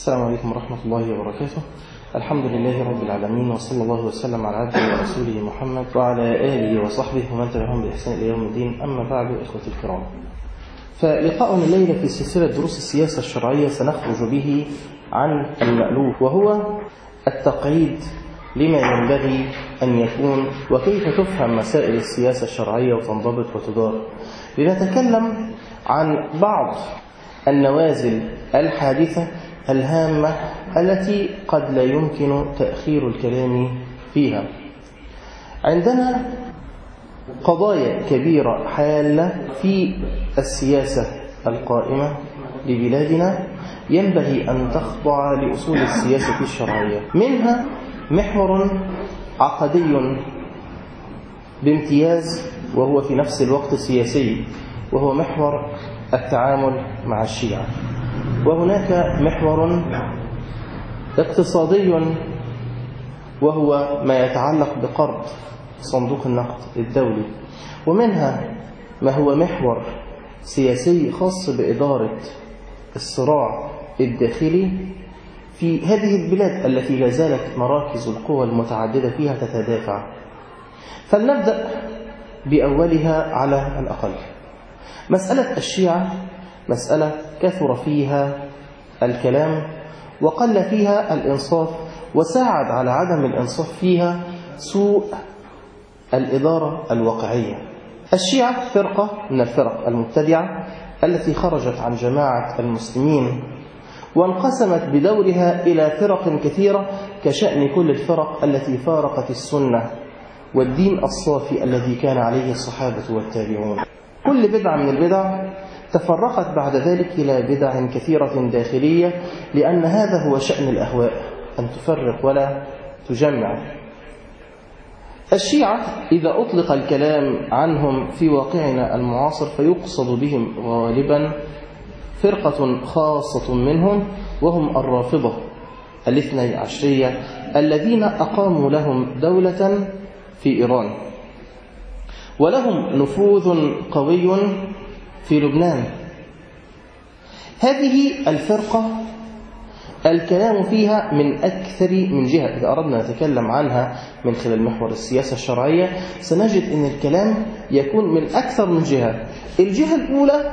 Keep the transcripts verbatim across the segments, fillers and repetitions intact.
السلام عليكم ورحمة الله وبركاته. الحمد لله رب العالمين، وصلى الله وسلم على عبده ورسوله محمد وعلى آله وصحبه ومن تبعهم بإحسان إلى يوم الدين. أما بعد، إخوتي الكرام، فلقاؤنا الليلة في سلسلة دروس السياسة الشرعية سنخرج به عن المألوف، وهو التقعيد لما ينبغي أن يكون وكيف تفهم مسائل السياسة الشرعية وتنضبط وتدار. لنتكلم عن بعض النوازل الحادثة الهامة التي قد لا يمكن تأخير الكلام فيها. عندنا قضايا كبيرة حالة في السياسة القائمة لبلادنا ينبغي أن تخضع لأصول السياسة الشرعية، منها محور عقدي بامتياز وهو في نفس الوقت سياسي، وهو محور التعامل مع الشيعة. وهناك محور اقتصادي وهو ما يتعلق بقرض صندوق النقد الدولي، ومنها ما هو محور سياسي خاص بإدارة الصراع الداخلي في هذه البلاد التي لا زالت مراكز القوى المتعددة فيها تتدافع. فلنبدأ بأولها على الأقل. مسألة الشيعة مسألة كثر فيها الكلام وقل فيها الإنصاف، وساعد على عدم الإنصاف فيها سوء الإدارة الواقعية. الشيعة فرقة من الفرق المبتدعة التي خرجت عن جماعة المسلمين وانقسمت بدورها إلى فرق كثيرة كشأن كل الفرق التي فارقت السنة والدين الصافي الذي كان عليه الصحابة والتابعون. كل بدعة من البدع تفرقت بعد ذلك إلى بدع كثيرة داخلية، لأن هذا هو شأن الأهواء، أن تفرق ولا تجمع. الشيعة إذا أطلق الكلام عنهم في واقعنا المعاصر فيقصد بهم غالبا فرقة خاصة منهم، وهم الرافضة الاثني عشرية الذين أقاموا لهم دولة في إيران، ولهم نفوذ قوي في لبنان. هذه الفرقة الكلام فيها من أكثر من جهة. إذا أردنا نتكلم عنها من خلال محور السياسة الشرعية سنجد أن الكلام يكون من أكثر من جهة. الجهة الأولى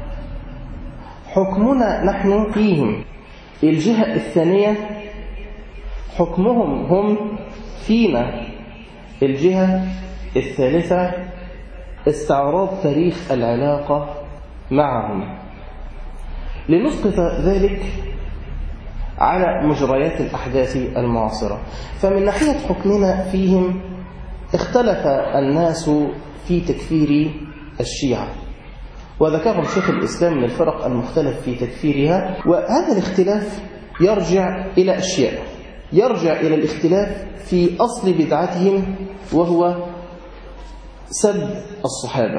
حكمنا نحن فيهم، الجهة الثانية حكمهم هم فينا، الجهة الثالثة استعراض تاريخ العلاقة معهم. لنسقط ذلك على مجريات الأحداث المعاصرة. فمن ناحية حكمنا فيهم اختلف الناس في تكفير الشيعة، وذكرهم شيخ الإسلام من الفرق المختلف في تكفيرها. وهذا الاختلاف يرجع إلى أشياء، يرجع إلى الاختلاف في أصل بدعتهم، وهو سب الصحابة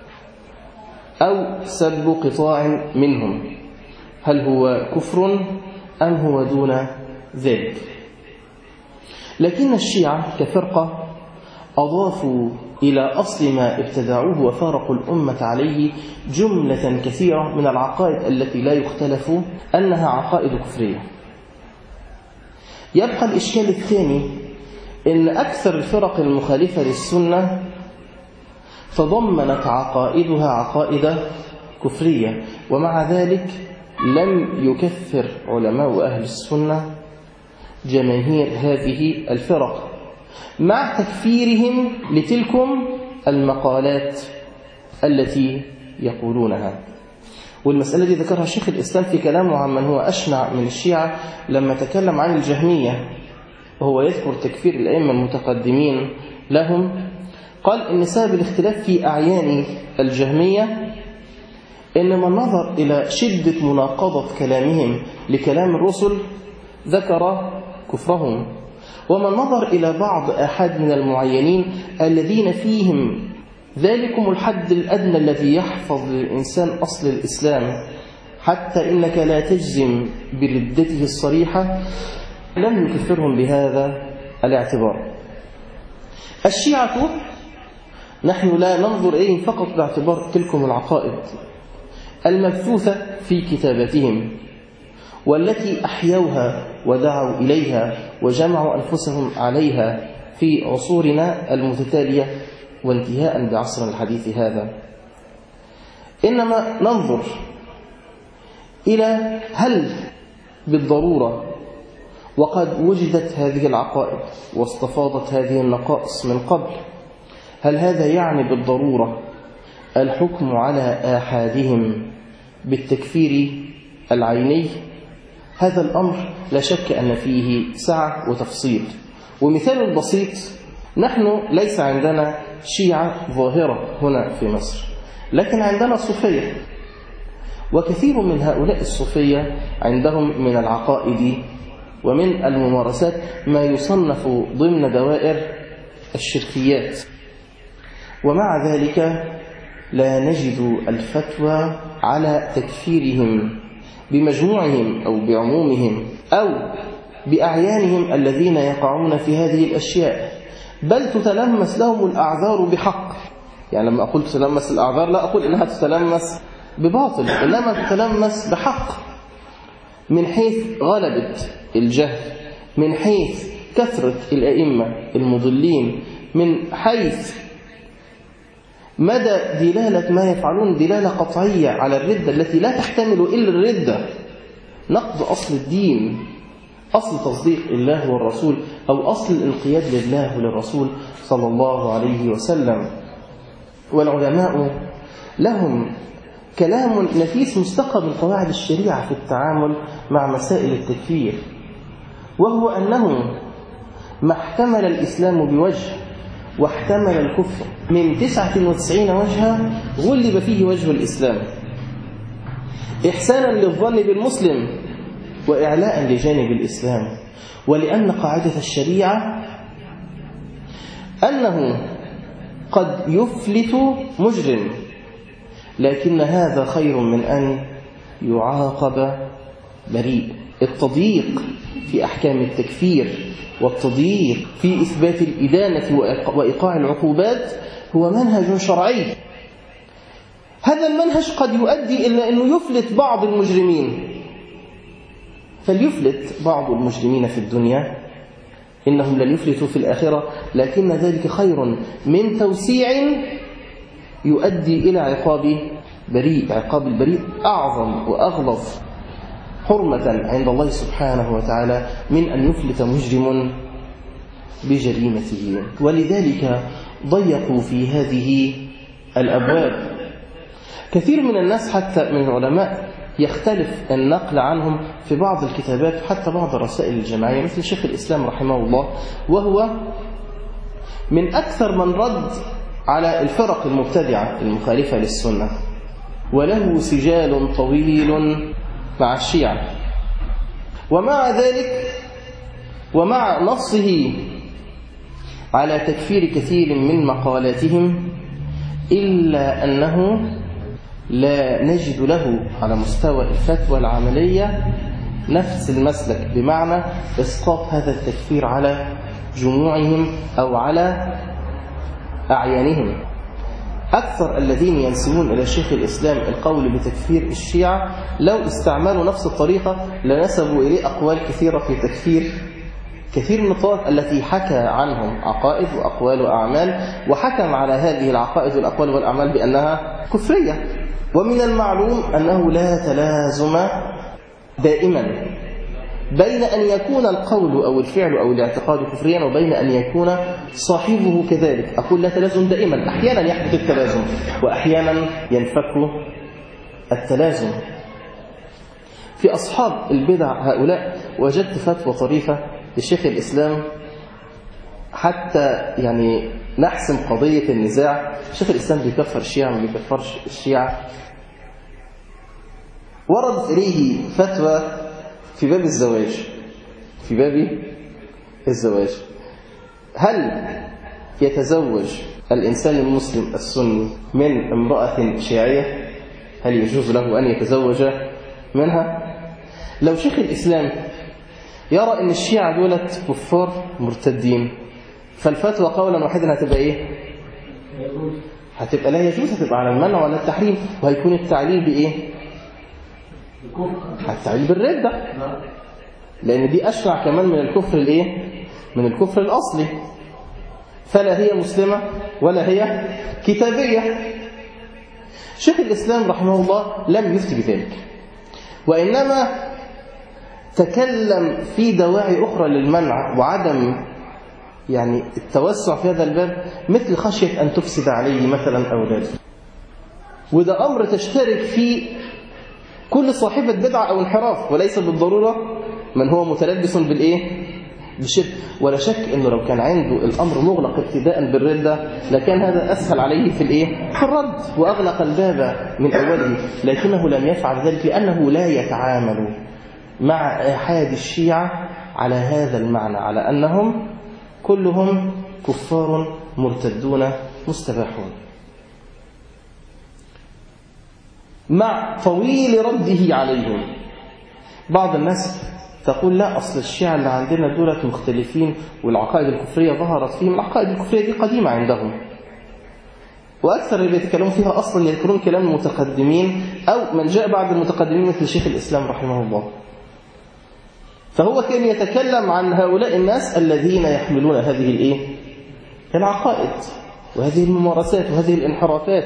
أو سب قطاع منهم. هل هو كفر أم هو دون ذلك؟ لكن الشيعة كفرقة أضافوا إلى أصل ما ابتدعوه وفارقوا الأمة عليه جملة كثيرة من العقائد التي لا يختلف أنها عقائد كفرية. يبقى الإشكال الثاني إن أكثر الفرق المخالفة للسنة تضمنت عقائدها عقائد كفرية، ومع ذلك لم يكفر علماء أهل السنة جماهير هذه الفرق مع تكفيرهم لتلكم المقالات التي يقولونها. والمسألة دي ذكرها شيخ الإسلام في كلامه عن من هو أشنع من الشيعة لما تكلم عن الجهمية، وهو يذكر تكفير الأئمة المتقدمين لهم. قال إن سبب الاختلاف في أعيان الجهمية إن من نظر إلى شدة مناقضة كلامهم لكلام الرسل ذكر كفرهم، ومن نظر إلى بعض أحد من المعينين الذين فيهم ذلكم الحد الأدنى الذي يحفظ للإنسان أصل الإسلام حتى إنك لا تجزم بردته الصريحة، لم يكفرهم بهذا الاعتبار. الشيعة نحن لا ننظر إليهم فقط باعتبار تلكم العقائد المبثوثة في كتاباتهم، والتي أحيوها ودعوا إليها وجمعوا أنفسهم عليها في عصورنا المتتالية وانتهاء بعصرنا الحديث هذا. إنما ننظر إلى هل بالضرورة وقد وجدت هذه العقائد واستفاضت هذه النقائص من قبل، هل هذا يعني بالضرورة الحكم على آحادهم بالتكفير العيني؟ هذا الأمر لا شك أن فيه سعة وتفصيل. ومثال بسيط، نحن ليس عندنا شيعة ظاهرة هنا في مصر، لكن عندنا صوفية، وكثير من هؤلاء الصوفية عندهم من العقائد ومن الممارسات ما يصنف ضمن دوائر الشركيات، ومع ذلك لا نجد الفتوى على تكفيرهم بمجموعهم أو بعمومهم أو بأعيانهم الذين يقعون في هذه الأشياء، بل تتلمس لهم الأعذار بحق. يعني لما أقول تتلمس الأعذار لا أقول إنها تتلمس بباطل، إنما تتلمس بحق، من حيث غلبة الجهل، من حيث كثرة الأئمة المضلين، من حيث مدى دلالة ما يفعلون دلالة قطعية على الردة التي لا تحتمل إلا الردة، نقض أصل الدين، أصل تصديق الله والرسول، أو أصل الانقياد لله وللرسول صلى الله عليه وسلم. والعلماء لهم كلام نفيس مستقى من قواعد الشريعة في التعامل مع مسائل التكفير، وهو أنه ما احتمل الإسلام بوجه واحتمل الكفر من تسعة وتسعين وجها غلب فيه وجه الإسلام، إحسانا للظن بالمسلم وإعلاء لجانب الإسلام. ولأن قاعدة الشريعة أنه قد يفلت مجرم، لكن هذا خير من أن يعاقب بريء. التضييق في أحكام التكفير والتضييق في إثبات الإدانة وإيقاع العقوبات هو منهج شرعي. هذا المنهج قد يؤدي إلى أنه يفلت بعض المجرمين، فليفلت بعض المجرمين في الدنيا، إنهم لن يفلتوا في الآخرة، لكن ذلك خير من توسيع يؤدي إلى عقاب بريء. عقاب البريء أعظم وأغلظ حرمة عند الله سبحانه وتعالى من أن يفلت مجرم بجريمته. ولذلك ضيقوا في هذه الأبواب. كثير من الناس حتى من العلماء يختلف النقل عنهم في بعض الكتابات حتى بعض الرسائل الجماعية، مثل شيخ الإسلام رحمه الله، وهو من أكثر من رد على الفرق المبتدعة المخالفة للسنة، وله سجال طويل مع الشيعة. ومع ذلك ومع نصه على تكفير كثير من مقالاتهم، إلا أنه لا نجد له على مستوى الفتوى العملية نفس المسلك، بمعنى إسقاط هذا التكفير على جموعهم أو على أعيانهم. أكثر الذين ينسبون إلى شيخ الإسلام القول بتكفير الشيعة لو استعملوا نفس الطريقة لنسبوا إليه أقوال كثيرة في تكفير كثير من الطوائف التي حكى عنهم عقائد وأقوال وأعمال، وحكم على هذه العقائد والأقوال والأعمال بأنها كفرية. ومن المعلوم أنه لا تلازم دائما بين أن يكون القول أو الفعل أو الاعتقاد كفريا وبين أن يكون صاحبه كذلك. أقول لا تلازم دائما، أحيانا يحدث التلازم وأحيانا ينفك التلازم. في أصحاب البدع هؤلاء وجدت فتوى طريفة لشيخ الإسلام حتى يعني نحسم قضية النزاع. شيخ الإسلام بيكفر الشيعة ما بيكفرش الشيعة. وردت إليه فتوى في باب الزواج في باب الزواج هل يتزوج الإنسان المسلم السني من امرأة شيعية؟ هل يجوز له أن يتزوج منها؟ لو شيخ الإسلام يرى أن الشيعة دولت كفار مرتدين، فالفتوى قولا واحدا هتبقى إيه؟ هتبقى لا يجوز، هتبقى على المنع ولا التحريم، وهيكون التعليل بإيه؟ هتعمل بالردة، لأن دي أشنع كمان من الكفر الإيه؟ من الكفر الأصلي. فلا هي مسلمة ولا هي كتابية. شيخ الإسلام رحمه الله لم يفتي بذلك، وإنما تكلم في دواعي أخرى للمنع وعدم يعني التوسع في هذا الباب، مثل خشية أن تفسد عليه مثلا أولاده. وده أمر تشترك فيه كل صاحبة بدعة أو انحراف، وليس بالضرورة من هو متلبس بالإيه؟ بالشرك. ولا شك أنه لو كان عنده الأمر مغلق ابتداء بالردة لكان هذا أسهل عليه في الإيه؟ في الرد، وأغلق الباب من أوله، لكنه لم يفعل ذلك لأنه لا يتعامل مع أحد الشيعة على هذا المعنى، على أنهم كلهم كفار مرتدون مستباحون. مع طويل رده عليهم بعض الناس تقول لا، أصل الشيعة اللي عندنا دولة مختلفين والعقائد الكفرية ظهرت فيهم. العقائد الكفرية دي قديمة عندهم، وأكثر اللي بيتكلموا فيها أصلا يذكرون كلام المتقدمين أو من جاء بعد المتقدمين مثل شيخ الإسلام رحمه الله. فهو كان يتكلم عن هؤلاء الناس الذين يحملون هذه الإيه؟ العقائد وهذه الممارسات وهذه الانحرافات.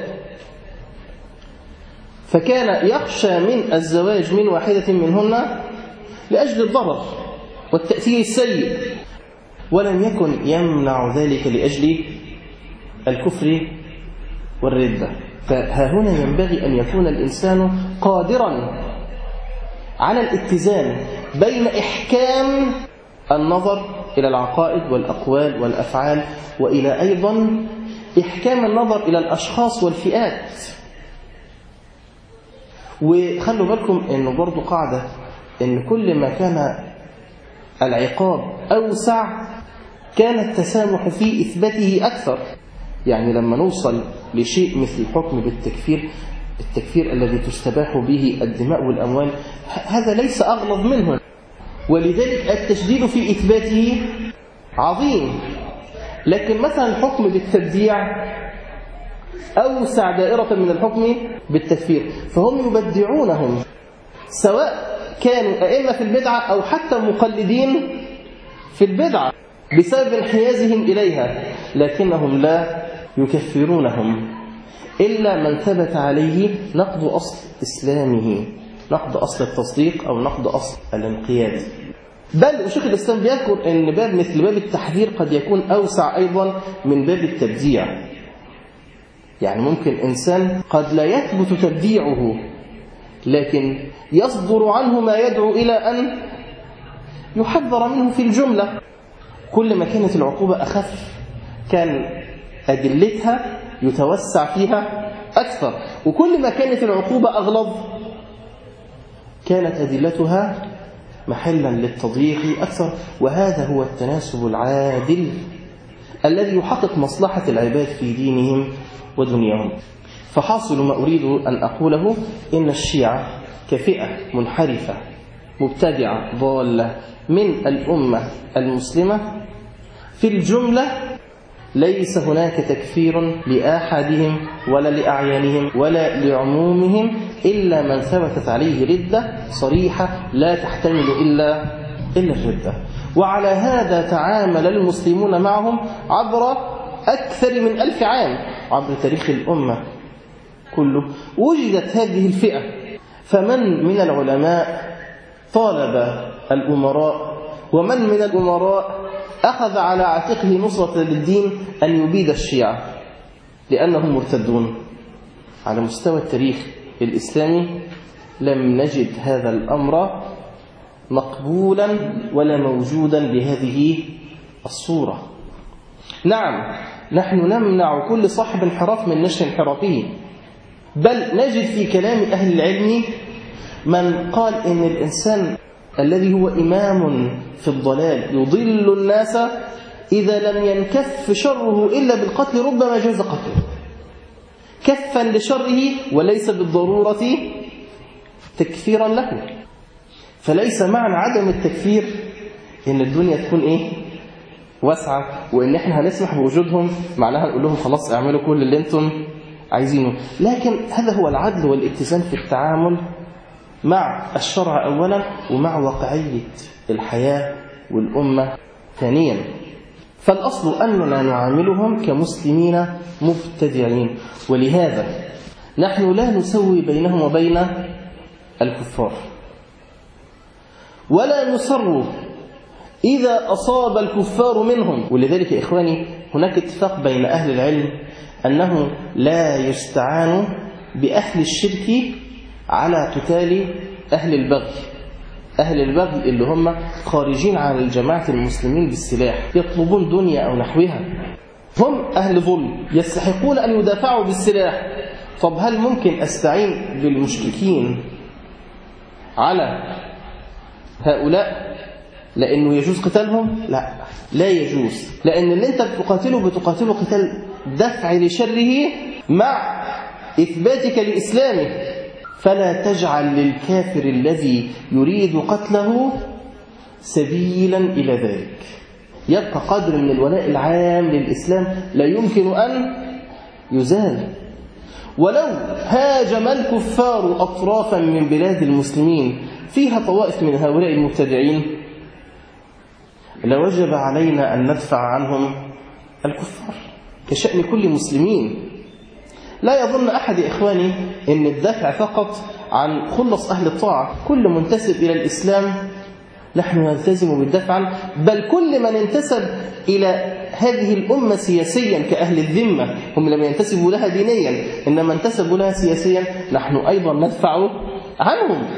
فكان يخشى من الزواج من واحدة منهن لأجل الضرر والتأثير السيء، ولم يكن يمنع ذلك لأجل الكفر والردة. فها هنا ينبغي أن يكون الإنسان قادرا على الاتزان بين إحكام النظر إلى العقائد والأقوال والأفعال، وإلى أيضا إحكام النظر إلى الأشخاص والفئات. وخلوا بالكم أنه برضو قاعدة أن كل ما كان العقاب أوسع كان التسامح في إثباته أكثر. يعني لما نوصل لشيء مثل الحكم بالتكفير، التكفير الذي تستباح به الدماء والأموال، هذا ليس أغلظ منه، ولذلك التشديد في إثباته عظيم. لكن مثلا الحكم بالتبديع أوسع دائرة من الحكم بالتكفير، فهم يبدعونهم سواء كانوا أئمة في البدعة أو حتى مقلدين في البدعة بسبب انحيازهم إليها، لكنهم لا يكفرونهم إلا من ثبت عليه نقض أصل إسلامه، نقض أصل التصديق أو نقض أصل الانقياد. بل وشيخ الإسلام بيذكر أن باب مثل باب التحذير قد يكون أوسع أيضا من باب التبديع. يعني ممكن إنسان قد لا يثبت تبديعه، لكن يصدر عنه ما يدعو إلى أن يحذر منه في الجملة. كل ما كانت العقوبة أخف كان أدلتها يتوسع فيها أكثر، وكل ما كانت العقوبة أغلظ كانت أدلتها محلا للتضييق أكثر. وهذا هو التناسب العادل الذي يحقق مصلحة العباد في دينهم ودنياهم. فحاصل ما أريد أن أقوله إن الشيعة كفئة منحرفة مبتدعة ضالة من الأمة المسلمة في الجملة ليس هناك تكفير لأحدهم ولا لأعيانهم ولا لعمومهم إلا من ثبتت عليه ردة صريحة لا تحتمل إلا إلا الردة. وعلى هذا تعامل المسلمون معهم عبر أكثر من ألف عام، عبر تاريخ الأمة كله وجدت هذه الفئة. فمن من العلماء طالب الأمراء، ومن من الأمراء أخذ على عاتقه نصرة للدين أن يبيد الشيعة لأنهم مرتدون. على مستوى التاريخ الإسلامي لم نجد هذا الأمر مقبولا ولا موجودا بهذه الصورة. نعم، نحن نمنع كل صاحب انحراف من نشر انحرافه، بل نجد في كلام أهل العلم من قال إن الإنسان الذي هو إمام في الضلال يضل الناس إذا لم ينكف شره إلا بالقتل ربما جاز قتله، كفا لشره وليس بالضرورة تكفيرا له. فليس معنى عدم التكفير إن الدنيا تكون إيه واسعة، وإن إحنا هنسمح بوجودهم معناها نقول لهم خلاص اعملوا كل اللي أنتم عايزينه. لكن هذا هو العدل والاتزان في التعامل مع الشرع أولا ومع واقعية الحياة والأمة ثانيا. فالأصل أننا نعاملهم كمسلمين مبتدعين، ولهذا نحن لا نسوي بينهم وبين الكفار، ولا نسر إذا أصاب الكفار منهم. ولذلك يا إخواني هناك اتفاق بين أهل العلم أنه لا يستعان بأهل الشرك على قتال أهل البغي. أهل البغي اللي هم خارجين عن الجماعة المسلمين بالسلاح، يطلبون دنيا أو نحوها، هم أهل ظلم يستحقون أن يدافعوا بالسلاح. طب هل ممكن أستعين بالمشركين على هؤلاء لأنه يجوز قتالهم؟ لا، لا يجوز، لأن اللي أنت بتقاتله بتقاتله قتال دفع لشره مع إثباتك لإسلامه. فلا تجعل للكافر الذي يريد قتله سبيلا إلى ذلك. يبقى قدر من الولاء العام للإسلام لا يمكن أن يزال. ولو هاجم الكفار أطرافا من بلاد المسلمين فيها طوائف من هؤلاء المبتدعين لوجب علينا أن ندفع عنهم الكفار كشأن كل مسلمين. لا يظن أحد يا إخواني أن الدافع فقط عن خلص أهل الطاعة. كل منتسب إلى الإسلام نحن نلتزم بالدفع عنه، بل كل من انتسب إلى هذه الأمة سياسيا كأهل الذمة، هم لم ينتسبوا لها دينيا إنما انتسبوا لها سياسيا، نحن أيضا ندفع عنهم.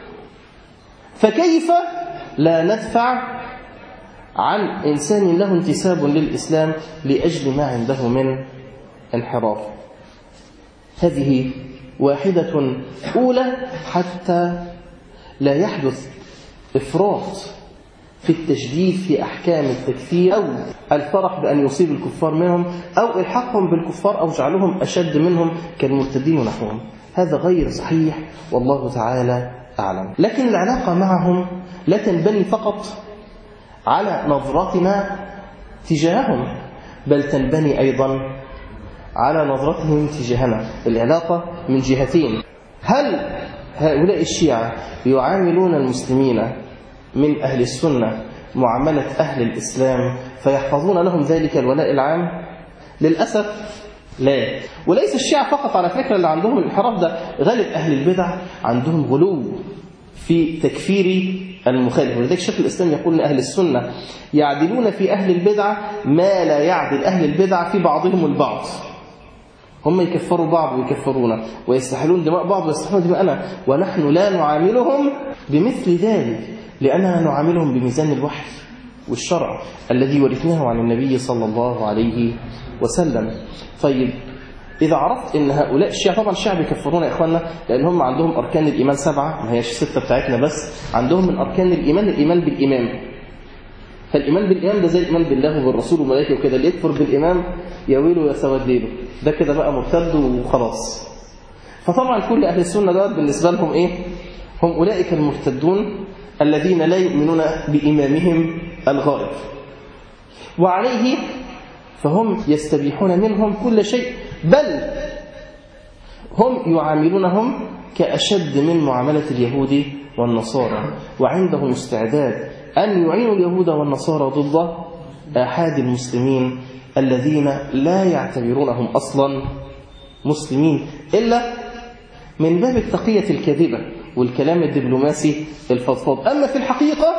فكيف لا ندفع عن إنسان له انتساب للإسلام لأجل ما عنده من انحراف؟ هذه واحدة أولى حتى لا يحدث إفراط في التشديد في أحكام التكفير أو الفرح بأن يصيب الكفار منهم أو إلحاقهم بالكفار أو جعلهم أشد منهم كالمرتدين ونحوهم. هذا غير صحيح والله تعالى أعلم. لكن العلاقة معهم لا تنبني فقط على نظرتنا تجاههم، بل تنبني أيضا على نظرتهم تجاهنا. العلاقة من جهتين: هل هؤلاء الشيعة يعاملون المسلمين من أهل السنة معاملة أهل الإسلام فيحفظون لهم ذلك الولاء العام؟ للأسف لا. وليس الشيعة فقط على فكرة اللي عندهم الانحراف ده، غالب أهل البدع عندهم غلو في تكفير المخالف. ولذلك شيخ الإسلام يقول أن أهل السنة يعدلون في أهل البدع ما لا يعدل أهل البدع في بعضهم البعض. هم يكفروا بعض ويكفرونا ويستحلون دماء بعض ويستحلون دماءنا، ونحن لا نعاملهم بمثل ذلك، لأننا نعاملهم بميزان الوحي والشرع الذي ورثناه عن النبي صلى الله عليه وسلم. طيب إذا عرفت أن هؤلاء الشيعة، طبعا الشيعة بيكفرون يا إخواننا لأن هم عندهم أركان الإيمان سبعة، ما هيش ستة بتاعتنا بس، عندهم من أركان الإيمان الإيمان بالإمام. فالإيمان بالإمام ده زي الإيمان بالله وبالرسول وملائكته وكده، اللي يكفر بالإمام يا ويله يا سواد ليله، ده كده بقى مرتد وخلاص. فطبعا كل أهل السنة ده بالنسبة لهم إيه؟ هم أولئك المرتدون الذين لا يؤمنون بإمامهم الغائب، وعليه فهم يستبيحون منهم كل شيء، بل هم يعاملونهم كأشد من معاملة اليهود والنصارى، وعندهم استعداد أن يعينوا اليهود والنصارى ضد آحاد المسلمين الذين لا يعتبرونهم أصلا مسلمين إلا من باب التقية الكاذبة والكلام الدبلوماسي الفضفاض. أما في الحقيقة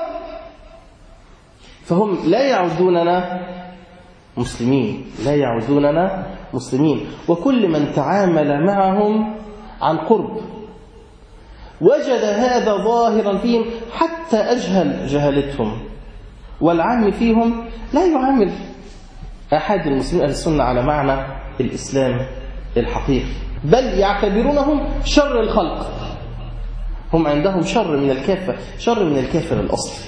فهم لا يعدوننا مسلمين، لا يعدوننا مسلمين. وكل من تعامل معهم عن قرب وجد هذا ظاهرا فيهم، حتى أجهل جهلتهم والعام فيهم لا يعامل أحد المسلمين أهل السنة على معنى الإسلام الحقيقي، بل يعتبرونهم شر الخلق. هم عندهم شر من الكافر، شر من الكافر الأصلي.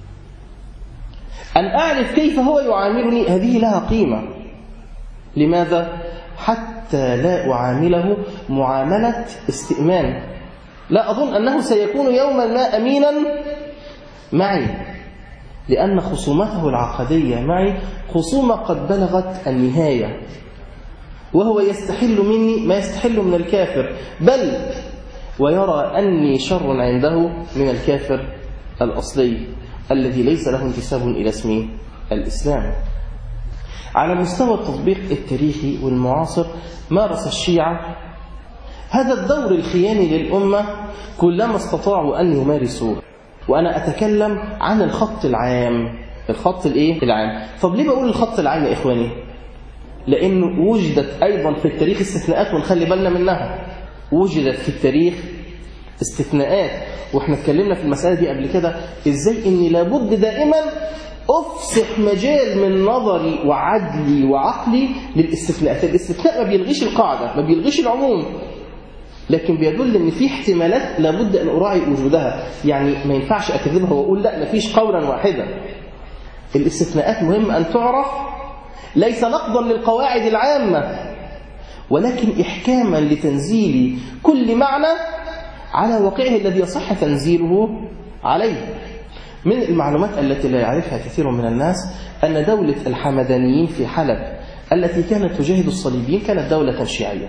أن أعرف كيف هو يعاملني هذه لها قيمة. لماذا؟ حتى لا أعامله معاملة استئمان. لا أظن أنه سيكون يوما ما أمينا معي، لأن خصومته العقدية معي خصومة قد بلغت النهاية، وهو يستحل مني ما يستحل من الكافر، بل ويرى أني شر عنده من الكافر الأصلي الذي ليس له انتساب إلى اسم الإسلام. على مستوى التطبيق التاريخي والمعاصر مارس الشيعة هذا الدور الخياني للأمة كلما استطاعوا أن يمارسوه. وأنا أتكلم عن الخط العام. الخط الإيه؟ العام. طب ليه بقول الخط العام يا إخواني؟ لأنه وجدت أيضا في التاريخ استثناءات ونخلي بالنا منها. وجدت في التاريخ استثناءات، وإحنا اتكلمنا في المسألة دي قبل كده إزاي إني لابد دائما أفسح مجال من نظري وعدلي وعقلي للاستثناءات. الاستثناء ما بيلغيش القاعدة، ما بيلغيش العموم، لكن بيدل ان في احتمالات لابد ان اراعي وجودها. يعني ما ينفعش اكذبها واقول لا مفيش قولا واحدا. الاستثناءات مهم ان تعرف، ليس نقضا للقواعد العامه، ولكن احكاما لتنزيل كل معنى على واقعه الذي يصح تنزيله عليه. من المعلومات التي لا يعرفها كثير من الناس ان دوله الحمدانيين في حلب التي كانت تجاهد الصليبيين كانت دوله شيعيه.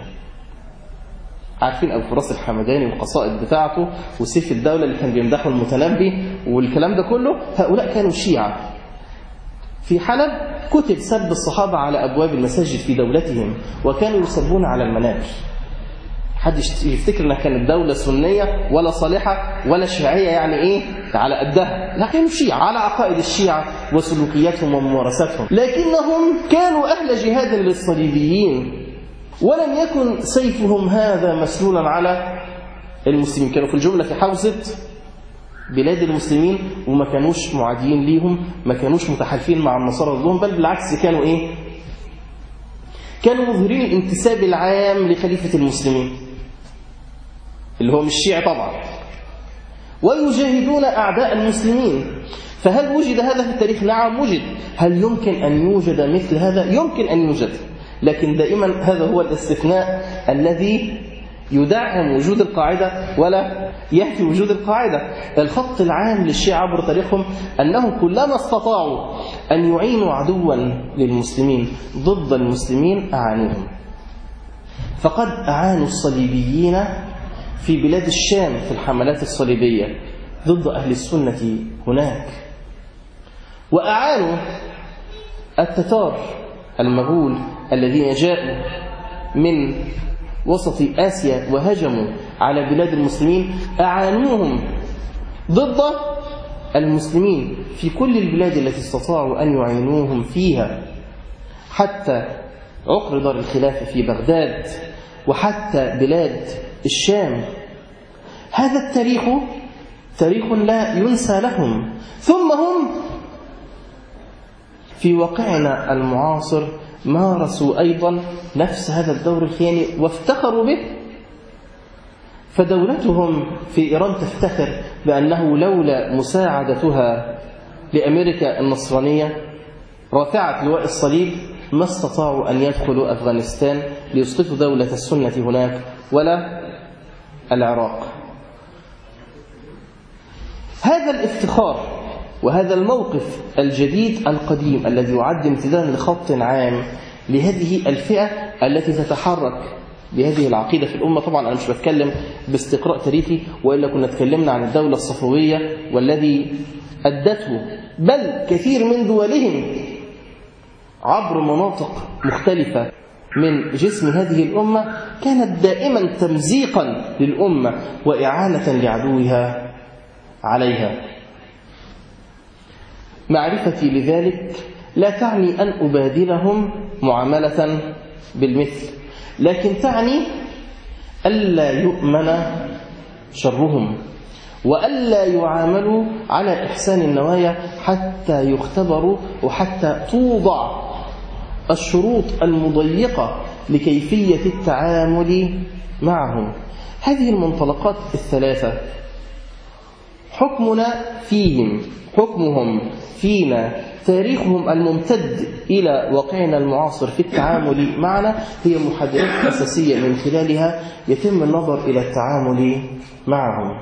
عارفين الفراس الحمداني والقصائد بتاعته وسيف الدولة اللي كان بيمدحه المتنبي والكلام ده كله، هؤلاء كانوا شيعة. في حلب كتب سب الصحابة على أبواب المساجد في دولتهم، وكانوا يسبون على المنابر. حد يفتكر أنها كانت دولة سنية ولا صالحة ولا شيعية، يعني إيه على قدها، لا كانوا شيعة على عقائد الشيعة وسلوكياتهم وممارساتهم. لكنهم كانوا أهل جهاد للصليبيين، ولم يكن سيفهم هذا مسلولا على المسلمين. كانوا في الجملة في حوزة بلاد المسلمين، وما كانوش معاديين ليهم، ما كانوش متحالفين مع النصارى ضدهم، بل بالعكس كانوا إيه؟ كانوا مظهرين الانتساب العام لخليفة المسلمين اللي هو مش شيعي طبعا، ويجاهدون أعداء المسلمين. فهل وجد هذا في التاريخ؟ نعم وجد. هل يمكن أن يوجد مثل هذا؟ يمكن أن يوجد، لكن دائما هذا هو الاستثناء الذي يدعم وجود القاعدة ولا يهفي وجود القاعدة. الخط العام للشيعة عبر تاريخهم أنهم كلما استطاعوا أن يعينوا عدوا للمسلمين ضد المسلمين أعانوهم. فقد أعانوا الصليبيين في بلاد الشام في الحملات الصليبية ضد أهل السنة هناك، وأعانوا التتار المغول الذين جاءوا من وسط آسيا وهجموا على بلاد المسلمين، أعانوهم ضد المسلمين في كل البلاد التي استطاعوا أن يعينوهم فيها، حتى عقر دار الخلافة في بغداد وحتى بلاد الشام. هذا التاريخ تاريخ لا ينسى لهم. ثم هم في واقعنا المعاصر مارسوا أيضا نفس هذا الدور الخياني وافتخروا به. فدولتهم في إيران تفتخر بأنه لولا مساعدتها لأمريكا النصرانية رافعة لواء الصليب ما استطاعوا أن يدخلوا أفغانستان ليسقطوا دولة السنة هناك ولا العراق. هذا الافتخار وهذا الموقف الجديد القديم الذي يعد امتدادا لخط عام لهذه الفئة التي تتحرك بهذه العقيدة في الأمة. طبعا أنا مش بتكلم باستقراء تاريخي، وإلا كنا تكلمنا عن الدولة الصفوية والذي أدته بل كثير من دولهم عبر مناطق مختلفة من جسم هذه الأمة كانت دائما تمزيقا للأمة وإعانة لعدوها عليها. معرفتي لذلك لا تعني أن أبادلهم معاملة بالمثل، لكن تعني ألا يؤمن شرهم وألا يعاملوا على إحسان النوايا حتى يختبروا وحتى توضع الشروط المضيقة لكيفية التعامل معهم. هذه المنطلقات الثلاثة حكمنا فيهم، حكمهم فينا، تاريخهم الممتد إلى واقعنا المعاصر في التعامل معنا هي محددات أساسية من خلالها يتم النظر إلى التعامل معهم.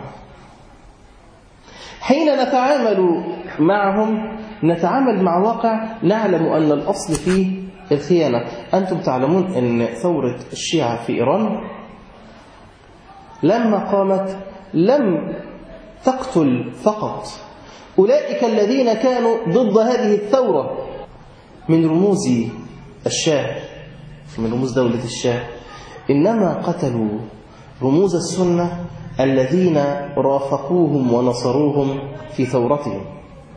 حين نتعامل معهم نتعامل مع واقع نعلم أن الأصل فيه الخيانة. أنتم تعلمون أن ثورة الشيعة في إيران لما قامت لم تقتل فقط أولئك الذين كانوا ضد هذه الثورة من رموز الشاه، من رموز دولة الشاه، إنما قتلوا رموز السنة الذين رافقوهم ونصروهم في ثورتهم.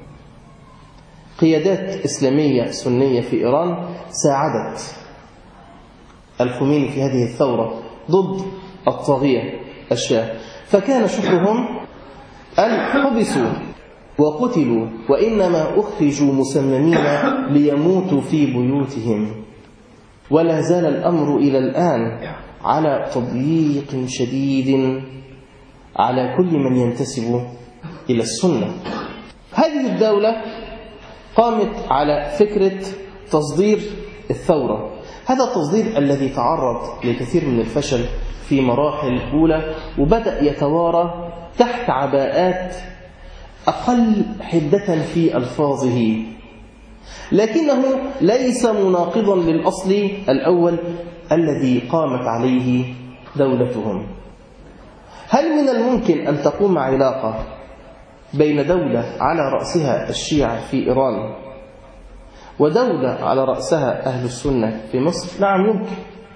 قيادات إسلامية سنية في إيران ساعدت الخميني في هذه الثورة ضد الطاغية الشاه، فكان شكرهم أن حبسوا وقتلوا، وإنما أخرجوا مسممين ليموتوا في بيوتهم. ولا زال الأمر إلى الآن على تضييق شديد على كل من ينتسب إلى السنة. هذه الدولة قامت على فكرة تصدير الثورة. هذا التصدير الذي تعرض لكثير من الفشل في مراحل أولى، وبدأ يتوارى تحت عباءات أقل حدة في ألفاظه، لكنه ليس مناقضا للأصل الأول الذي قامت عليه دولتهم. هل من الممكن أن تقوم علاقة بين دولة على رأسها الشيعة في إيران ودولة على رأسها أهل السنة في مصر؟ نعم يمكن.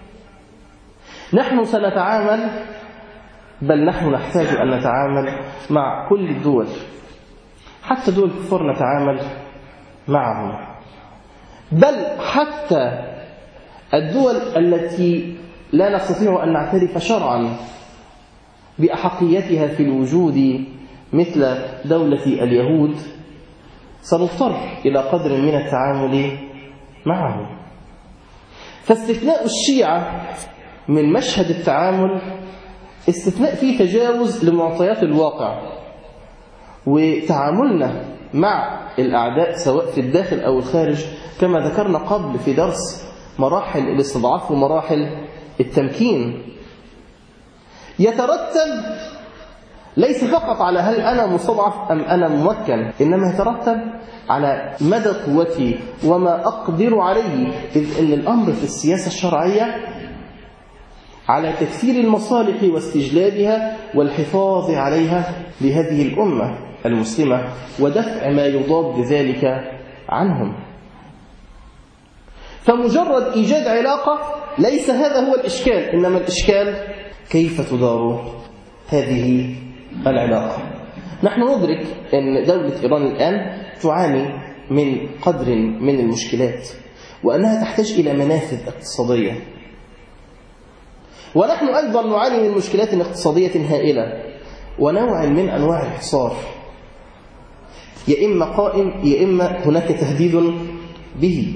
نحن سنتعامل، بل نحن نحتاج أن نتعامل مع كل الدول، حتى دول الكفار نتعامل معهم، بل حتى الدول التي لا نستطيع أن نعترف شرعا بأحقيتها في الوجود مثل دولة اليهود سنضطر إلى قدر من التعامل معهم. فاستثناء الشيعة من مشهد التعامل استثناء فيه تجاوز لمعطيات الواقع، وتعاملنا مع الأعداء سواء في الداخل أو الخارج كما ذكرنا قبل في درس مراحل الاستضعاف ومراحل التمكين يترتب ليس فقط على هل أنا مستضعف أم أنا ممكن، إنما يترتب على مدى قوتي وما أقدر عليه، إذ أن الأمر في السياسة الشرعية على تكثير المصالح واستجلابها والحفاظ عليها لهذه الأمة المسلمة ودفع ما يضاد ذلك عنهم. فمجرد إيجاد علاقة ليس هذا هو الإشكال، إنما الإشكال كيف تدار هذه العلاقة. نحن ندرك أن دولة إيران الآن تعاني من قدر من المشكلات، وأنها تحتاج إلى منافذ اقتصادية، ونحن أيضا نعاني من مشكلات اقتصادية هائلة ونوع من أنواع الحصار، يا إما قائم يا إما هناك تهديد به.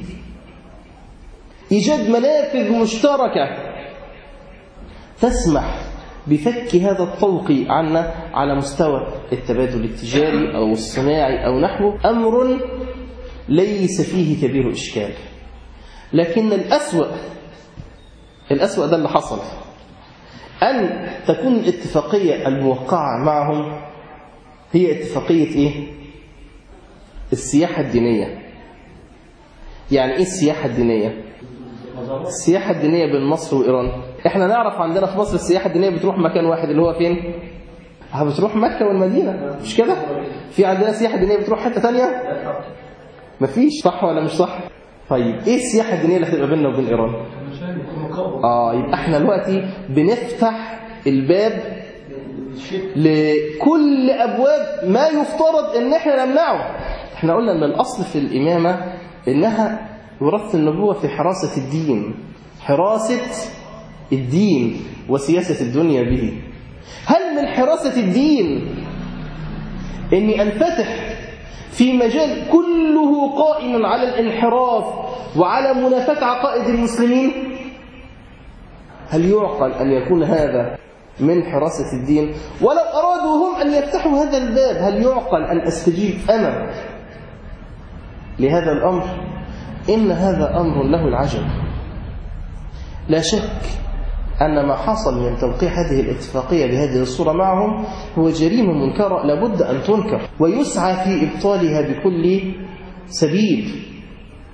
إيجاد منافذ مشتركة تسمح بفك هذا الطوق عنا على مستوى التبادل التجاري أو الصناعي أو نحوه أمر ليس فيه كبير إشكال. لكن الأسوأ الأسوأ ده اللي حصل، أن تكون الاتفاقية الموقعة معهم هي اتفاقية إيه؟ السياحة الدينية. يعني إيه السياحة الدينية؟ السياحة الدينية بين مصر وإيران، إحنا نعرف عندنا في مصر السياحة الدينية بتروح مكان واحد اللي هو فين؟ بتروح مكة والمدينة، مش كده؟ في عندنا سياحة دينية بتروح حتة تانية؟ مفيش، صح ولا مش صح؟ طيب إيه السياحة الدينية اللي هتبقى بيننا وبين إيران؟ آه يبقى إحنا دلوقتي بنفتح الباب لكل أبواب ما يفترض إن إحنا نمنعه. إحنا قلنا إن الأصل في الإمامة إنها وراثة النبوة في حراسة الدين، حراسة الدين وسياسة الدنيا به. هل من حراسة الدين إني أنفتح في مجال كله قائم على الانحراف وعلى منافاة عقائد المسلمين؟ هل يعقل أن يكون هذا من حراسة الدين؟ ولو أرادوا هم أن يفتحوا هذا الباب هل يعقل أن أستجيب أنا لهذا الأمر؟ إن هذا أمر له العجب. لا شك أن ما حصل من توقيع هذه الاتفاقية بهذه الصورة معهم هو جريمة منكرة لابد أن تنكر ويسعى في إبطالها بكل سبيل،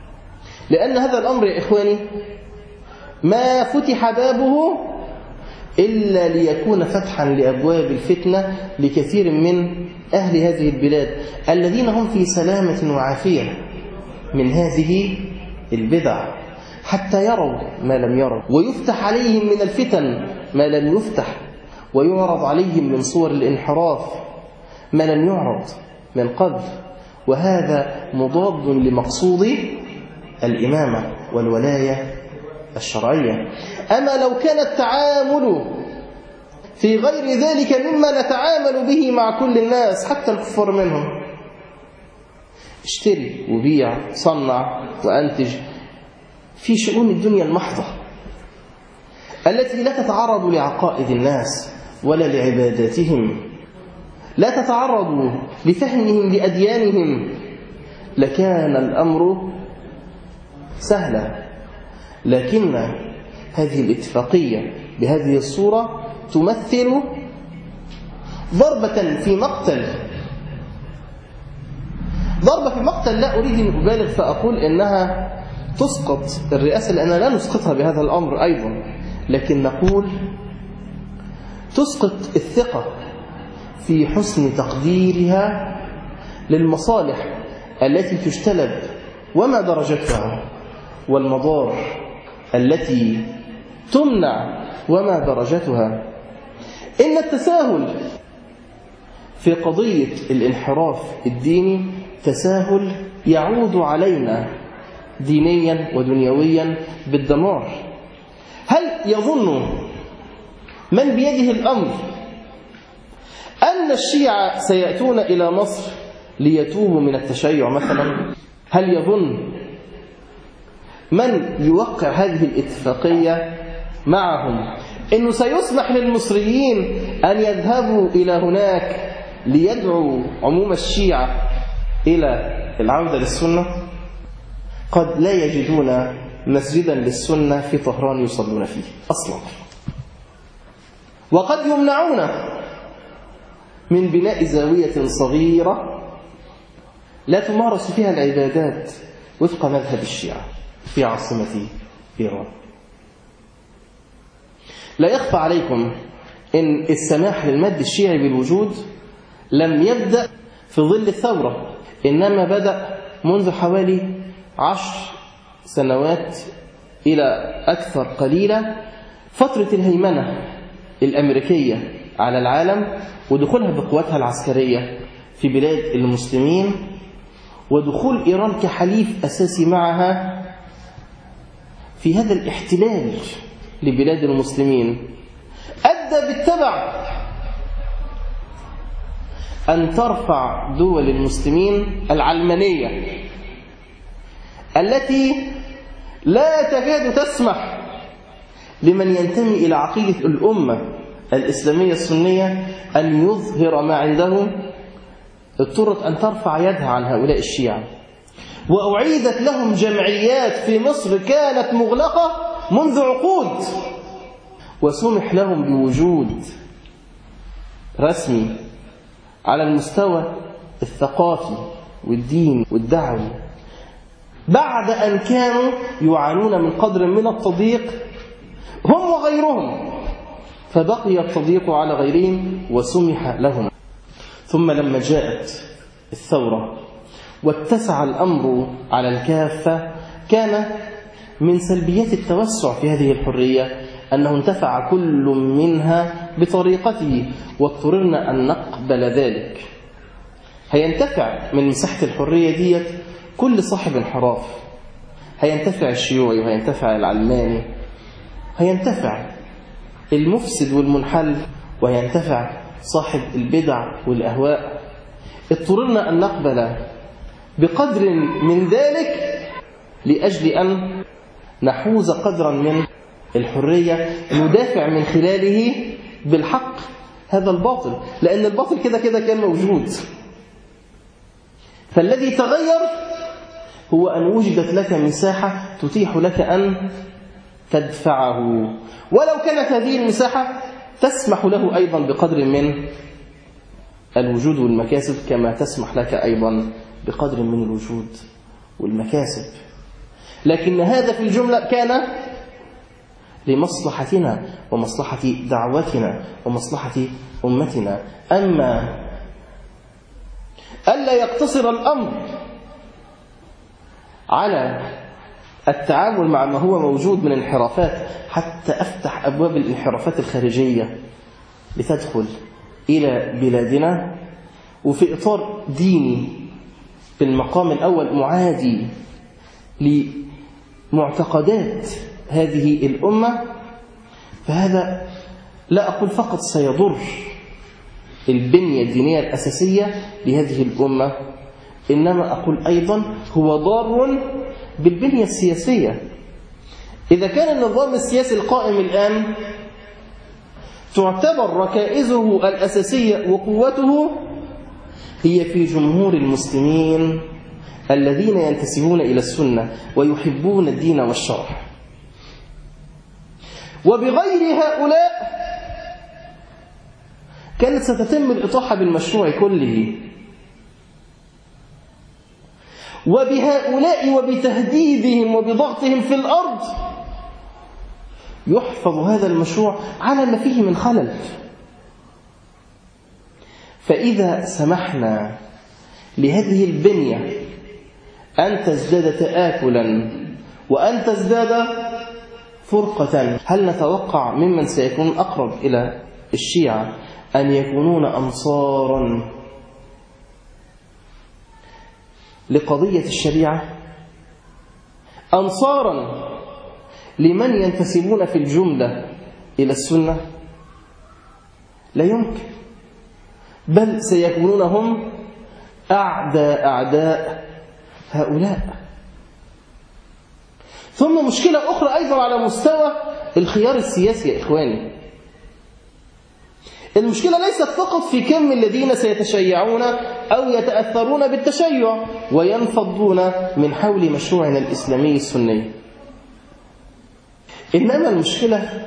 لأن هذا الأمر يا إخواني ما فتح بابه إلا ليكون فتحا لأبواب الفتنة لكثير من أهل هذه البلاد الذين هم في سلامة وعافية من هذه البدع، حتى يروا ما لم يروا، ويفتح عليهم من الفتن ما لم يفتح، ويعرض عليهم من صور الانحراف ما لم يعرض من قبل. وهذا مضاد لمقصود الإمامة والولاية الشرعية. أما لو كان التعامل في غير ذلك مما نتعامل به مع كل الناس حتى الكفار منهم، اشتري وبيع، صنع وأنتج، في شؤون الدنيا المحضة التي لا تتعرض لعقائد الناس ولا لعباداتهم، لا تتعرض لفهمهم لأديانهم، لكان الأمر سهلا. لكن هذه الاتفاقية بهذه الصورة تمثل ضربة في مقتل، ضربة في مقتل. لا أريد أن أبالغ فأقول إنها تسقط الرئاسة، لأننا لا نسقطها بهذا الأمر أيضا، لكن نقول تسقط الثقة في حسن تقديرها للمصالح التي تجتلب وما درجتها، والمضار التي تمنع وما درجتها. إن التساهل في قضية الانحراف الديني تساهل يعود علينا دينيا ودنيويا بالدمار. هل يظن من بيده الأمر أن الشيعة سيأتون إلى مصر ليتوبوا من التشيع مثلا؟ هل يظن من يوقع هذه الاتفاقية معهم أنه سيسمح للمصريين أن يذهبوا إلى هناك ليدعوا عموم الشيعة إلى العودة للسنة؟ قد لا يجدون مسجدا للسنة في طهران يصلون فيه أصلا، وقد يمنعون من بناء زاوية صغيرة لا تمارس فيها العبادات وفق مذهب الشيعة في عاصمة إيران. لا يخفى عليكم إن السماح للمد الشيعي بالوجود لم يبدأ في ظل الثورة، إنما بدأ منذ حوالي عشر سنوات إلى أكثر قليلا، فترة الهيمنة الأمريكية على العالم ودخولها بقواتها العسكرية في بلاد المسلمين، ودخول إيران كحليف أساسي معها في هذا الاحتلال لبلاد المسلمين، أدى بالتبع أن ترفع دول المسلمين العلمانية التي لا تكاد تسمح لمن ينتمي إلى عقيدة الأمة الإسلامية السنية أن يظهر ما عنده، اضطرت أن ترفع يدها عن هؤلاء الشيعة، وأعيدت لهم جمعيات في مصر كانت مغلقة منذ عقود، وسمح لهم بوجود رسمي على المستوى الثقافي والديني والدعوي، بعد أن كانوا يعانون من قدر من التضييق هم وغيرهم، فبقي التضييق على غيرهم وسمح لهم. ثم لما جاءت الثورة واتسع الأمر على الكافة، كان من سلبيات التوسع في هذه الحرية أنه انتفع كل منها بطريقته، واضطررنا أن نقبل ذلك. هينتفع من مساحة الحرية ديت كل صاحب انحراف، هينتفع الشيوعي وهينتفع العلماني، هينتفع المفسد والمنحل، وهينتفع صاحب البدع والأهواء. اضطررنا أن نقبل بقدر من ذلك لأجل أن نحوز قدرا من الحرية ندافع من خلاله بالحق هذا الباطل، لأن الباطل كده كده كان موجود. فالذي تغير هو أن وجدت لك مساحة تتيح لك أن تدفعه، ولو كانت هذه المساحة تسمح له أيضا بقدر من الوجود والمكاسب، كما تسمح لك أيضا بقدر من الوجود والمكاسب. لكن هذا في الجملة كان لمصلحتنا ومصلحة دعوتنا ومصلحة أمتنا. أما ألا يقتصر الأمر على التعامل مع ما هو موجود من انحرافات، حتى أفتح أبواب الانحرافات الخارجية لتدخل إلى بلادنا وفي إطار ديني بالمقام الأول معادي لمعتقدات هذه الأمة، فهذا لا أقول فقط سيضر البنية الدينية الأساسية لهذه الأمة، إنما أقول أيضا هو ضار بالبنية السياسية. إذا كان النظام السياسي القائم الآن تعتبر ركائزه الأساسية وقوته هي في جمهور المسلمين الذين ينتسبون إلى السنة ويحبون الدين والشرع، وبغير هؤلاء كانت ستتم الإطاحة بالمشروع كله، وبهؤلاء وبتهديدهم وبضغطهم في الأرض يحفظ هذا المشروع على ما فيه من خلل. فإذا سمحنا لهذه البنية أن تزداد تآكلا وأن تزداد فرقة، هل نتوقع ممن سيكون أقرب إلى الشيعة أن يكونون أنصارا لقضية الشريعة، أنصارا لمن ينتسبون في الجملة إلى السنة؟ لا يمكن، بل سيكونون هم أعداء أعداء هؤلاء. ثم مشكلة أخرى أيضا على مستوى الخيار السياسي يا إخواني. المشكلة ليست فقط في كم الذين سيتشيعون أو يتأثرون بالتشيع وينفضون من حول مشروعنا الإسلامي السني، إنما المشكلة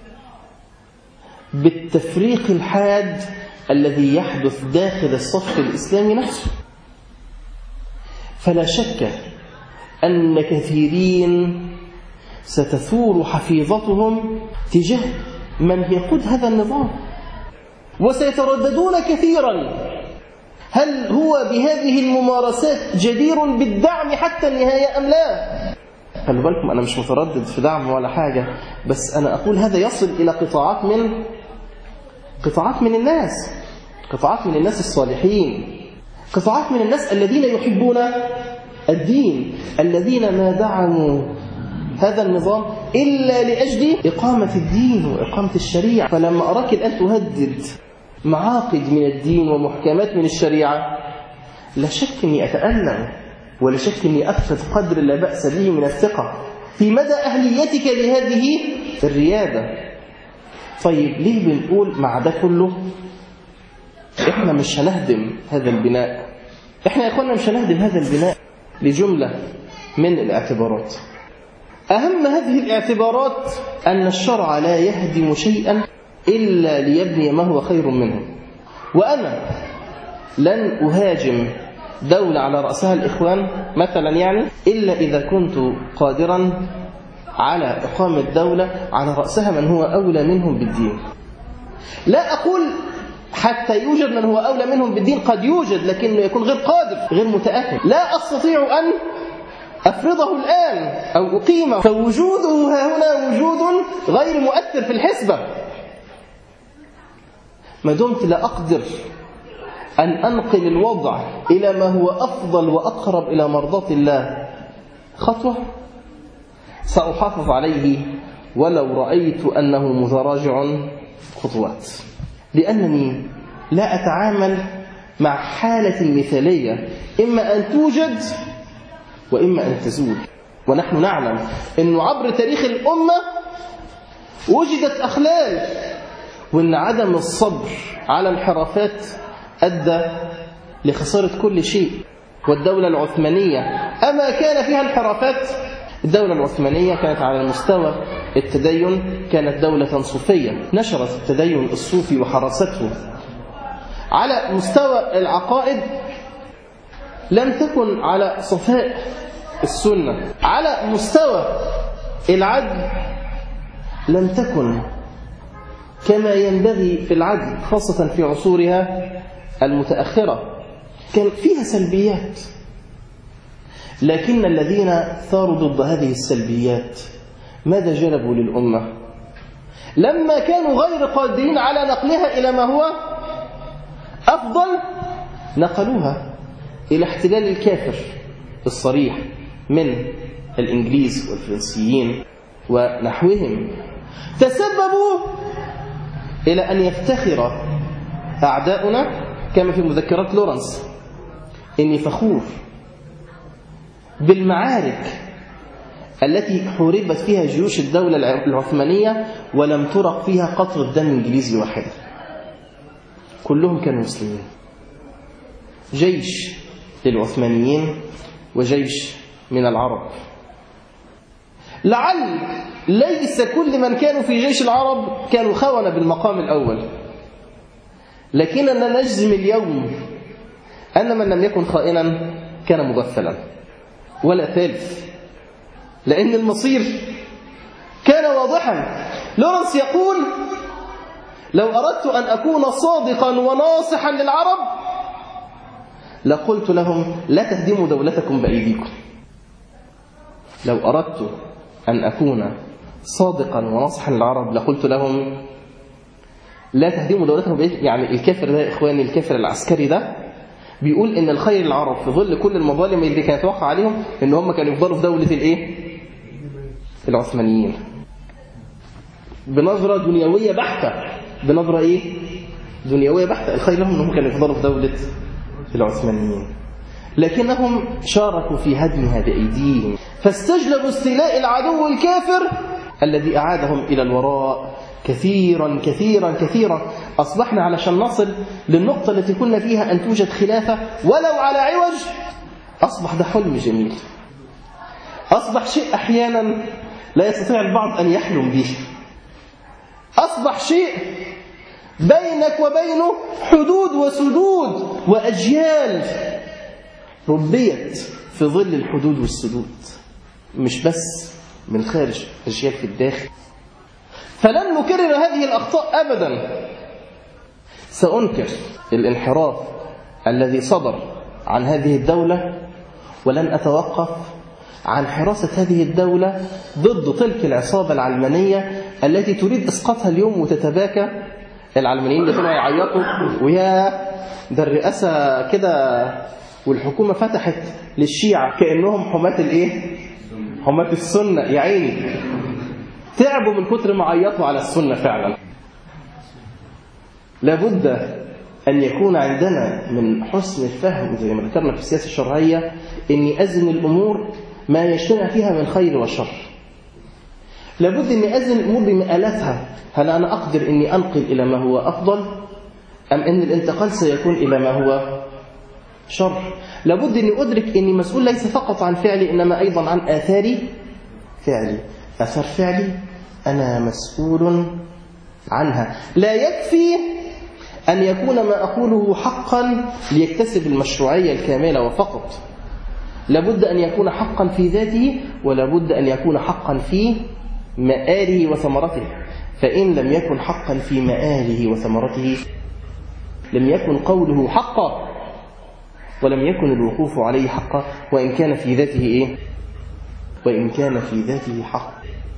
بالتفريق الحاد الذي يحدث داخل الصف الإسلامي نفسه. فلا شك أن كثيرين ستثور حفيظتهم تجاه من يقود هذا النظام، وسيترددون كثيرا هل هو بهذه الممارسات جدير بالدعم حتى النهاية أم لا. خلوا بالكم أنا مش متردد في دعم ولا حاجة، بس أنا أقول هذا يصل إلى قطاعات من قطاعات من الناس، قطاعات من الناس الصالحين، قطاعات من الناس الذين يحبون الدين، الذين ما دعموا هذا النظام إلا لأجل إقامة الدين وإقامة الشريعة. فلما أراك الآن تهدد معاقد من الدين ومحكمات من الشريعة، لا شك أني أتألم، ولا شك أني أفقد قدر لا بأس به من الثقة في مدى أهليتك لهذه الريادة. طيب ليه بنقول مع ده كله إحنا مش هنهدم هذا البناء؟ إحنا يا إخوانا مش هنهدم هذا البناء لجملة من الاعتبارات. أهم هذه الاعتبارات أن الشرع لا يهدم شيئا إلا ليبني ما هو خير منه. وأنا لن أهاجم دولة على رأسها الإخوان مثلا يعني إلا إذا كنت قادرا على إقامة دولة على رأسها من هو أولى منهم بالدين. لا أقول حتى يوجد من هو أولى منهم بالدين، قد يوجد لكنه يكون غير قادر غير متأهل، لا أستطيع أن أفرضه الآن أو أقيمه، فوجوده ها هنا وجود غير مؤثر في الحسبة. ما دمت لا أقدر أن أنقل الوضع إلى ما هو أفضل وأقرب إلى مرضاة الله خطوة، سأحافظ عليه ولو رأيت أنه متراجع خطوات، لأنني لا أتعامل مع حالة مثالية إما أن توجد وإما أن تزول. ونحن نعلم أنه عبر تاريخ الأمة وجدت أخلال، وأن عدم الصبر على انحرافات أدى لخسارة كل شيء. والدولة العثمانية أما كان فيها انحرافات؟ الدولة العثمانية كانت على مستوى التدين كانت دولة صوفية، نشرت التدين الصوفي وحرسته. على مستوى العقائد لم تكن على صفاء السنة. على مستوى العدل لم تكن كما ينبغي في العدل، خاصة في عصورها المتأخرة، كان فيها سلبيات، لكن الذين ثاروا ضد هذه السلبيات ماذا جلبوا للأمة؟ لما كانوا غير قادرين على نقلها إلى ما هو أفضل نقلوها إلى احتلال الكافر الصريح من الإنجليز والفرنسيين ونحوهم، تسببوا إلى أن يفتخر أعداؤنا كما في مذكرات لورنس: إني فخور بالمعارك التي حوربت فيها جيوش الدولة العثمانية ولم ترق فيها قطرة دم إنجليزي واحدة، كلهم كانوا مسلمين. جيش للعثمانيين وجيش من العرب. لعل ليس كل من كانوا في جيش العرب كانوا خونة بالمقام الأول، لكننا نجزم اليوم أن من لم يكن خائنا كان مغفلا ولا ثالث، لأن المصير كان واضحا. لورنس يقول: لو أردت أن أكون صادقا وناصحا للعرب لقلت لهم لا تهدموا دولتكم بأيديكم. لو أردت أن أكون صادقا وناصحا للعرب لقلت لهم لا تهدموا دولتكم بأيديكم. يعني الكافر ده يا إخواني، الكافر العسكري ده بيقول إن الخير العرب في ظل كل المظالم اللي كانت توقع عليهم إن هم كانوا يفضلوا في دولة الإيه؟ العثمانيين، بنظرة دنيوية بحتة. بنظرة إيه؟ دنيوية بحتة. الخير لهم إنهم كانوا يفضلوا في دولة العثمانيين، لكنهم شاركوا في هدمها بأيديهم، فاستجلبوا استيلاء العدو الكافر الذي أعادهم إلى الوراء كثيرا كثيرا كثيرا. أصبحنا علشان نصل للنقطة التي كنا فيها أن توجد خلافة ولو على عوج، أصبح ده حلم جميل، أصبح شيء أحيانا لا يستطيع البعض أن يحلم به، أصبح شيء بينك وبينه حدود وسدود وأجيال ربيت في ظل الحدود والسدود، مش بس من خارج، أجيال في الداخل. فلن نكرر هذه الأخطاء أبدا. سأنكر الانحراف الذي صدر عن هذه الدولة، ولن أتوقف عن حراسة هذه الدولة ضد تلك العصابة العلمانية التي تريد إسقاطها اليوم وتتباكى. العلمانيين اللي كانوا يعيطوا ويا ده الرئاسة كده والحكومة فتحت للشيعة كأنهم حماة الإيه؟ حماة السنة. يا عيني، تعبوا من كتر ما عيطوا على السنة فعلا. لابد أن يكون عندنا من حسن الفهم زي ما ذكرنا في السياسة الشرعية أن أزن الأمور ما يجتمع فيها من خير وشر. لابد أن أزن الأمور بمآلاتها. هل أنا أقدر أني أنقل إلى ما هو أفضل، أم أن الانتقال سيكون إلى ما هو شر؟ لابد أني أدرك أني مسؤول ليس فقط عن فعلي إنما أيضا عن آثار فعلي. أثر فعلي أنا مسؤول عنها. لا يكفي أن يكون ما أقوله حقا ليكتسب المشروعية الكاملة وفقط. لابد أن يكون حقا في ذاته، ولابد أن يكون حقا في مآله وثمرته. فإن لم يكن حقا في مآله وثمرته لم يكن قوله حقا، ولم يكن الوقوف عليه حقا، وإن كان في ذاته إيه؟ وإن كان في ذاته حق.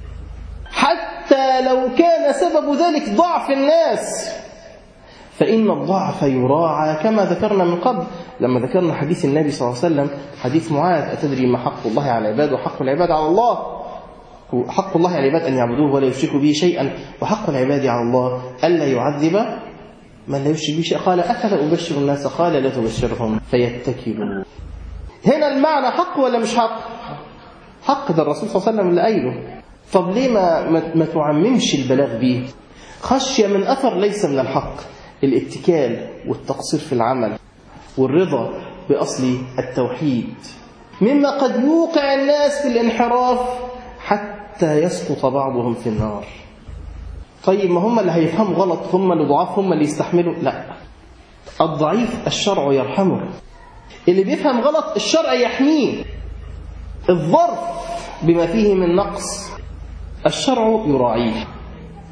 حتى لو كان سبب ذلك ضعف الناس، فإن الضعف يراعى كما ذكرنا من قبل لما ذكرنا حديث النبي صلى الله عليه وسلم، حديث معاذ: أتدري ما حق الله على العباد وحق العباد على الله؟ حق الله على العباد أن يعبدوه ولا يشركوا به شيئا، وحق العباد على الله ألا يعذب من لا يشرك به شيئا. قال: أفلا أبشر الناس؟ قال: لا تبشرهم فيتكلوا. هنا المعنى حق ولا مش حق؟ حق، ده الرسول صلى الله عليه وسلم اللي قايله. طب ليه ما, ما تعممش البلاغ به؟ خشية من أثر ليس من الحق. الاتكال والتقصير في العمل والرضا بأصل التوحيد مما قد يوقع الناس في الانحراف حتى يسقط بعضهم في النار. طيب ما هم اللي هيفهموا غلط، هم اللي ضعاف، هم اللي يستحملوا؟ لا، الضعيف الشرع يرحمه، اللي بيفهم غلط الشرع يحميه. الظرف بما فيه من نقص الشرع يراعيه.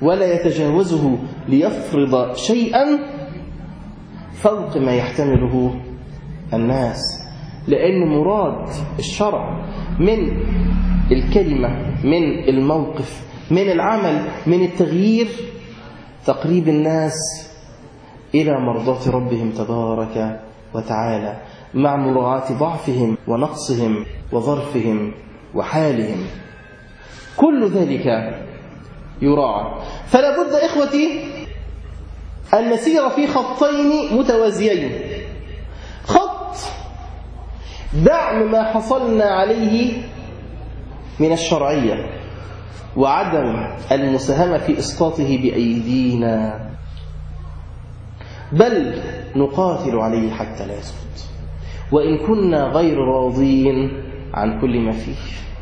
ولا يتجاوزه ليفرض شيئا فوق ما يحتمله الناس، لأن مراد الشرع من الكلمة، من الموقف، من العمل، من التغيير، تقريب الناس إلى مرضاة ربهم تبارك وتعالى، مع مراعاة ضعفهم ونقصهم وظرفهم وحالهم. كل ذلك يراعى. فلا بد إخوتي أن نسير في خطين متوازيين: خط دعم ما حصلنا عليه من الشرعية وعدم المساهمة في إسقاطه بأيدينا، بل نقاتل عليه حتى لا يسقط وإن كنا غير راضين عن كل ما فيه.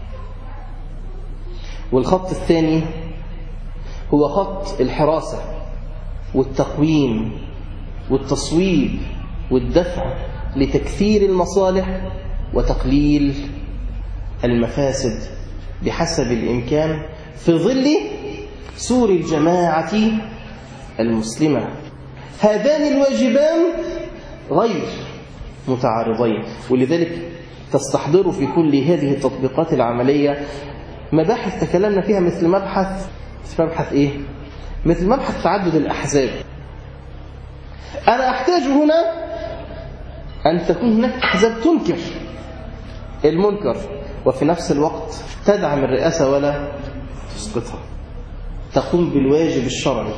والخط الثاني هو خط الحراسة والتقويم والتصويب والدفع لتكثير المصالح وتقليل المفاسد بحسب الإمكان في ظل سور الجماعة المسلمة. هذان الواجبان غير متعارضين، ولذلك تستحضروا في كل هذه التطبيقات العملية مباحث تكلمنا فيها، مثل مبحث مثل مبحث إيه؟ مثل مبحث تعدد الأحزاب. أنا أحتاج هنا أن تكون هناك أحزاب تنكر المنكر وفي نفس الوقت تدعم الرئاسة ولا تسقطها، تقوم بالواجب الشرعي،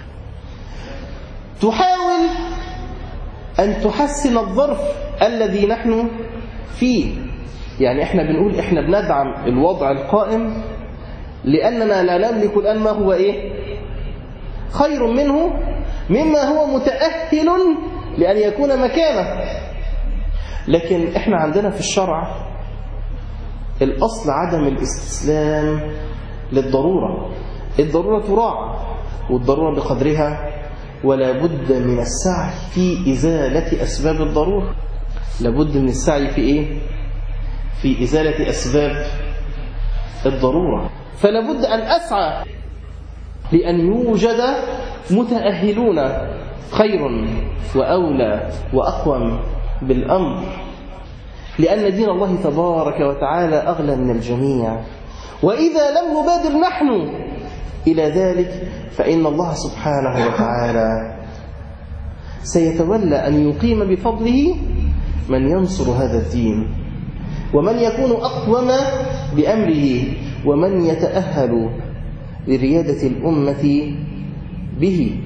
تحاول أن تحسن الظرف الذي نحن فيه. يعني إحنا بنقول إحنا بندعم الوضع القائم لأننا لا نملك الآن ما هو إيه؟ خير منه، مما هو متأهل لأن يكون مكانه. لكن إحنا عندنا في الشرع الأصل عدم الاستسلام للضرورة. الضرورة تراعى والضرورة بقدرها، ولا بد من السعي في إزالة أسباب الضرورة. لابد من السعي في إيه؟ في إزالة أسباب الضرورة. فلا بد أن أسعى لأن يوجد متأهلون خير وأولى وأقوم بالأمر، لأن دين الله تبارك وتعالى أغلى من الجميع. وإذا لم نبادر نحن إلى ذلك فإن الله سبحانه وتعالى سيتولى أن يقيم بفضله من ينصر هذا الدين، ومن يكون أقوم بأمره، ومن يتأهل لريادة الأمة به،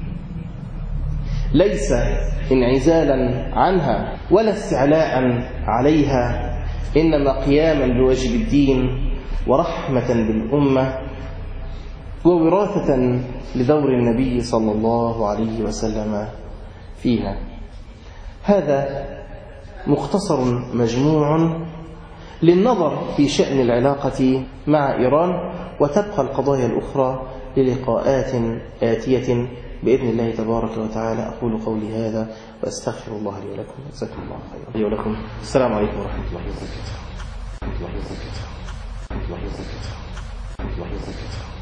ليس انعزالا عنها ولا استعلاء عليها، إنما قياما بواجب الدين ورحمة بالأمة ووراثة لدور النبي صلى الله عليه وسلم فيها. هذا مختصر مجموع للنظر في شأن العلاقة مع إيران، وتبقى القضايا الأخرى للقاءات آتية بإذن الله تبارك وتعالى. أقول قولي هذا وأستغفر الله لي ولكم. جزاكم الله خيرا. لي ولكم. السلام عليكم ورحمة الله وبركاته.